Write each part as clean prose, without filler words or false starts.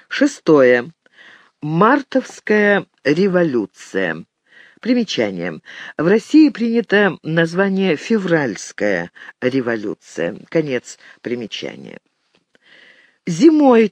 Шестое. Мартовская революция. Примечание. В России принято название «февральская революция». Конец примечания. Зимой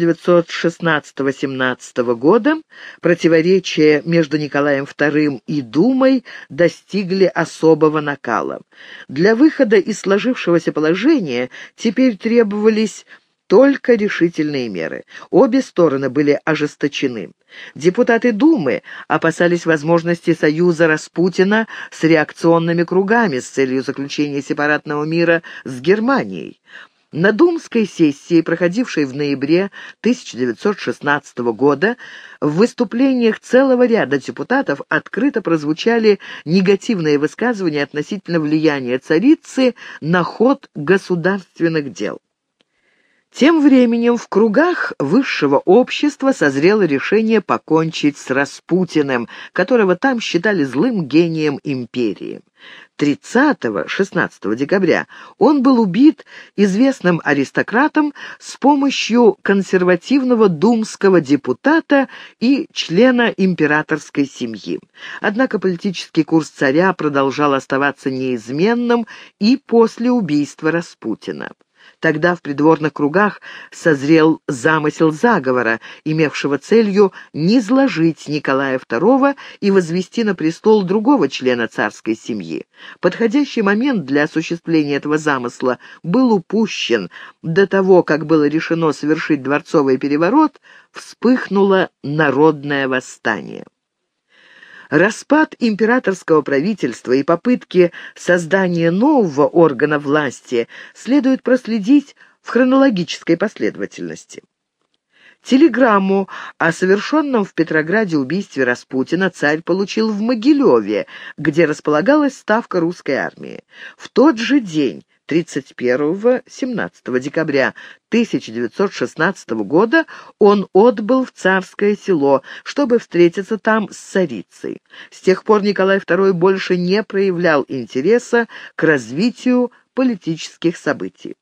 1916-17 года противоречия между Николаем II и Думой достигли особого накала. Для выхода из сложившегося положения теперь требовались только решительные меры. Обе стороны были ожесточены. Депутаты Думы опасались возможности союза Распутина с реакционными кругами с целью заключения сепаратного мира с Германией. На думской сессии, проходившей в ноябре 1916 года, в выступлениях целого ряда депутатов открыто прозвучали негативные высказывания относительно влияния царицы на ход государственных дел. Тем временем в кругах высшего общества созрело решение покончить с Распутиным, которого там считали злым гением империи. 30-16 декабря он был убит известным аристократом с помощью консервативного думского депутата и члена императорской семьи. Однако политический курс царя продолжал оставаться неизменным и после убийства Распутина. Тогда в придворных кругах созрел замысел заговора, имевшего целью низложить Николая II и возвести на престол другого члена царской семьи. Подходящий момент для осуществления этого замысла был упущен. До того, как было решено совершить дворцовый переворот, вспыхнуло народное восстание. Распад императорского правительства и попытки создания нового органа власти следует проследить в хронологической последовательности. Телеграмму о совершенном в Петрограде убийстве Распутина царь получил в Могилеве, где располагалась ставка русской армии. В тот же день, 31-17 декабря 1916 года, он отбыл в Царское Село, чтобы встретиться там с царицей. С тех пор Николай II больше не проявлял интереса к развитию политических событий.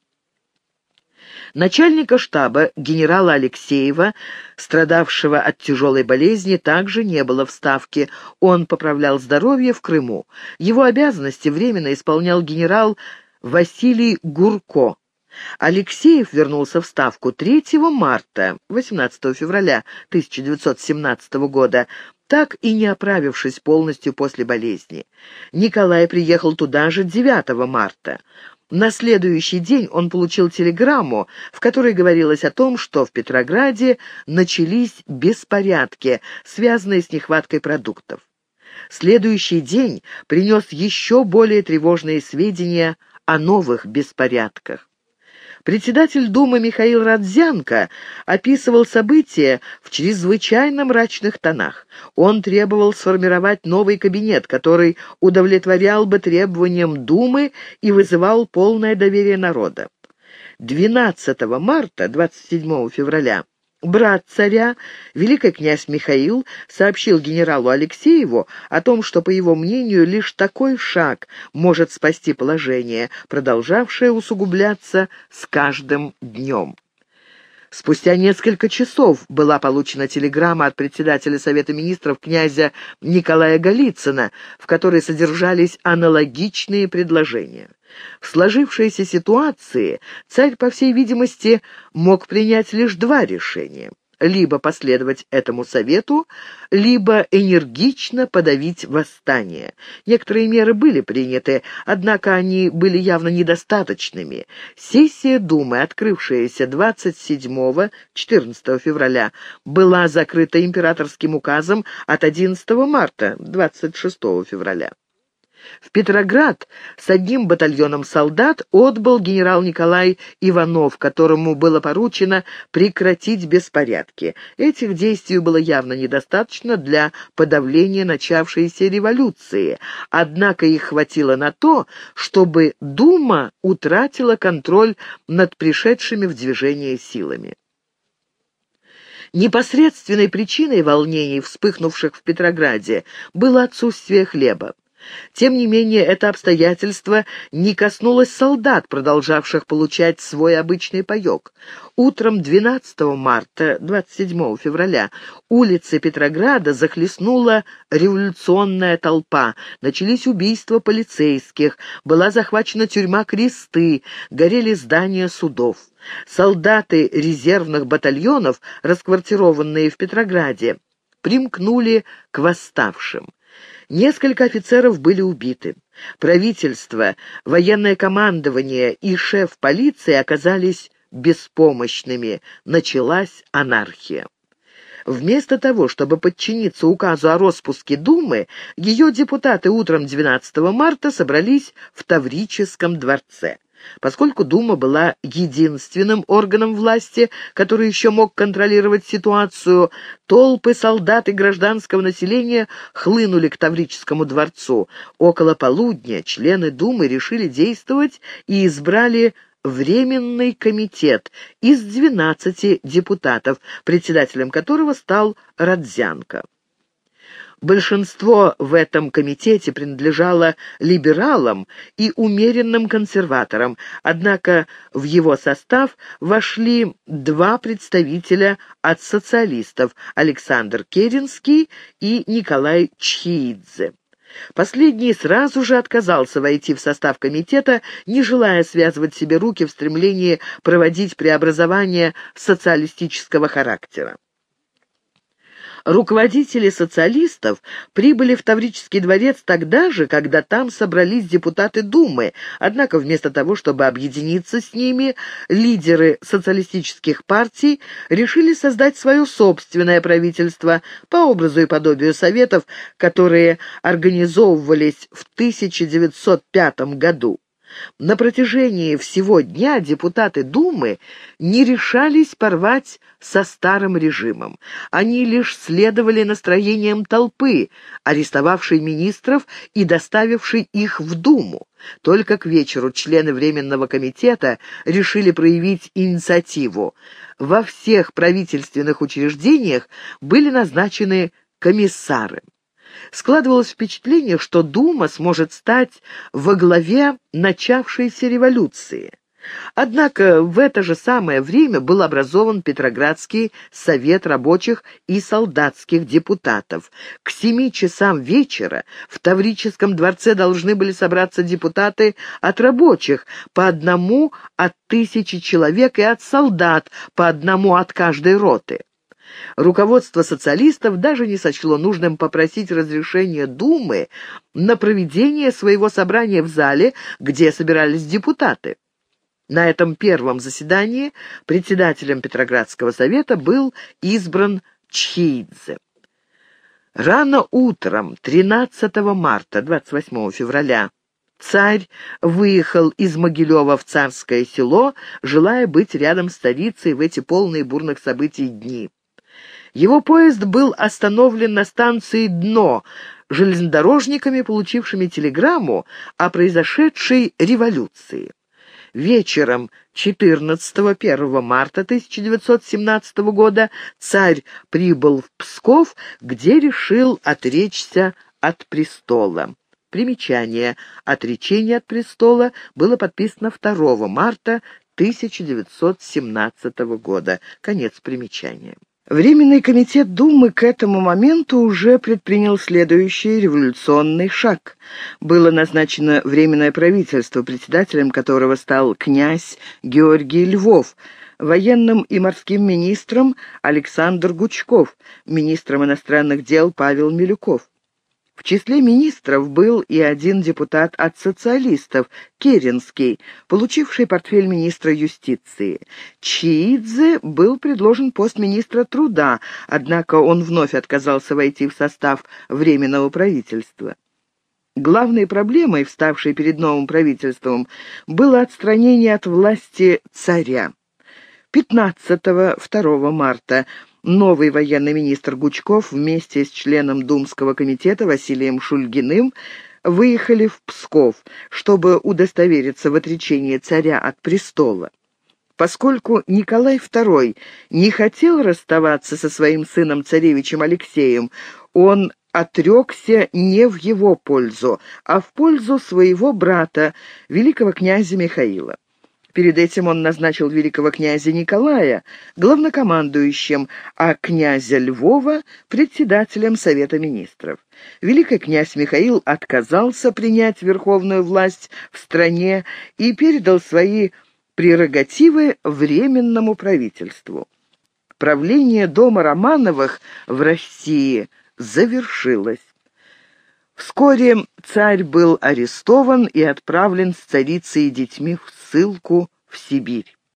Начальника штаба генерала Алексеева, страдавшего от тяжелой болезни, также не было в Ставке. Он поправлял здоровье в Крыму. Его обязанности временно исполнял генерал Василий Гурко. Алексеев вернулся в Ставку 3 марта, 18 февраля 1917 года, так и не оправившись полностью после болезни. Николай приехал туда же 9 марта. На следующий день он получил телеграмму, в которой говорилось о том, что в Петрограде начались беспорядки, связанные с нехваткой продуктов. Следующий день принес еще более тревожные сведения о новых беспорядках. Председатель Думы Михаил Родзянко описывал события в чрезвычайно мрачных тонах. Он требовал сформировать новый кабинет, который удовлетворял бы требованиям Думы и вызывал полное доверие народа. 12 марта, 27 февраля, брат царя, великий князь Михаил, сообщил генералу Алексееву о том, что, по его мнению, лишь такой шаг может спасти положение, продолжавшее усугубляться с каждым днем. Спустя несколько часов была получена телеграмма от председателя Совета министров князя Николая Голицына, в которой содержались аналогичные предложения. В сложившейся ситуации царь, по всей видимости, мог принять лишь два решения: либо последовать этому совету, либо энергично подавить восстание. Некоторые меры были приняты, однако они были явно недостаточными. Сессия Думы, открывшаяся 27-14 февраля, была закрыта императорским указом от 11 марта, 26 февраля. В Петроград с одним батальоном солдат отбыл генерал Николай Иванов, которому было поручено прекратить беспорядки. Этих действий было явно недостаточно для подавления начавшейся революции, однако их хватило на то, чтобы Дума утратила контроль над пришедшими в движение силами. Непосредственной причиной волнений, вспыхнувших в Петрограде, было отсутствие хлеба. Тем не менее, это обстоятельство не коснулось солдат, продолжавших получать свой обычный паёк. Утром 12 марта, 27 февраля, улицы Петрограда захлестнула революционная толпа. Начались убийства полицейских, была захвачена тюрьма Кресты, горели здания судов. Солдаты резервных батальонов, расквартированные в Петрограде, примкнули к восставшим. Несколько офицеров были убиты. Правительство, военное командование и шеф полиции оказались беспомощными. Началась анархия. Вместо того, чтобы подчиниться указу о распуске Думы, ее депутаты утром 12 марта собрались в Таврическом дворце. Поскольку Дума была единственным органом власти, который еще мог контролировать ситуацию, толпы солдат и гражданского населения хлынули к Таврическому дворцу. Около полудня члены Думы решили действовать и избрали Временный комитет из 12 депутатов, председателем которого стал Родзянко. Большинство в этом комитете принадлежало либералам и умеренным консерваторам, однако в его состав вошли два представителя от социалистов – Александр Керенский и Николай Чхеидзе. Последний сразу же отказался войти в состав комитета, не желая связывать себе руки в стремлении проводить преобразования социалистического характера. Руководители социалистов прибыли в Таврический дворец тогда же, когда там собрались депутаты Думы, однако вместо того, чтобы объединиться с ними, лидеры социалистических партий решили создать свое собственное правительство по образу и подобию советов, которые организовывались в 1905 году. На протяжении всего дня депутаты Думы не решались порвать со старым режимом. Они лишь следовали настроениям толпы, арестовавшей министров и доставившей их в Думу. Только к вечеру члены Временного комитета решили проявить инициативу. Во всех правительственных учреждениях были назначены комиссары. Складывалось впечатление, что Дума сможет стать во главе начавшейся революции. Однако в это же самое время был образован Петроградский совет рабочих и солдатских депутатов. К 7 часам вечера в Таврическом дворце должны были собраться депутаты от рабочих, по одному от 1000 человек, и от солдат, по одному от каждой роты. Руководство социалистов даже не сочло нужным попросить разрешения Думы на проведение своего собрания в зале, где собирались депутаты. На этом первом заседании председателем Петроградского совета был избран Чхеидзе. Рано утром 13 марта, 28 февраля, царь выехал из Могилева в Царское Село, желая быть рядом с царицей в эти полные бурных событий дни. Его поезд был остановлен на станции «Дно» железнодорожниками, получившими телеграмму о произошедшей революции. Вечером 14-1 марта 1917 года царь прибыл в Псков, где решил отречься от престола. Примечание. Отречение от престола было подписано 2 марта 1917 года. Конец примечания. Временный комитет Думы к этому моменту уже предпринял следующий революционный шаг. Было назначено Временное правительство, председателем которого стал князь Георгий Львов, военным и морским министром Александр Гучков, министром иностранных дел Павел Милюков. В числе министров был и один депутат от социалистов, Керенский, получивший портфель министра юстиции. Чхеидзе был предложен пост министра труда, однако он вновь отказался войти в состав Временного правительства. Главной проблемой, вставшей перед новым правительством, было отстранение от власти царя. 15-2 марта новый военный министр Гучков вместе с членом Думского комитета Василием Шульгиным выехали в Псков, чтобы удостовериться в отречении царя от престола. Поскольку Николай II не хотел расставаться со своим сыном царевичем Алексеем, он отрекся не в его пользу, а в пользу своего брата, великого князя Михаила. Перед этим он назначил великого князя Николая главнокомандующим, а князя Львова — председателем Совета министров. Великий князь Михаил отказался принять верховную власть в стране и передал свои прерогативы Временному правительству. Правление дома Романовых в России завершилось. Вскоре царь был арестован и отправлен с царицей и детьми в ссылку в Сибирь.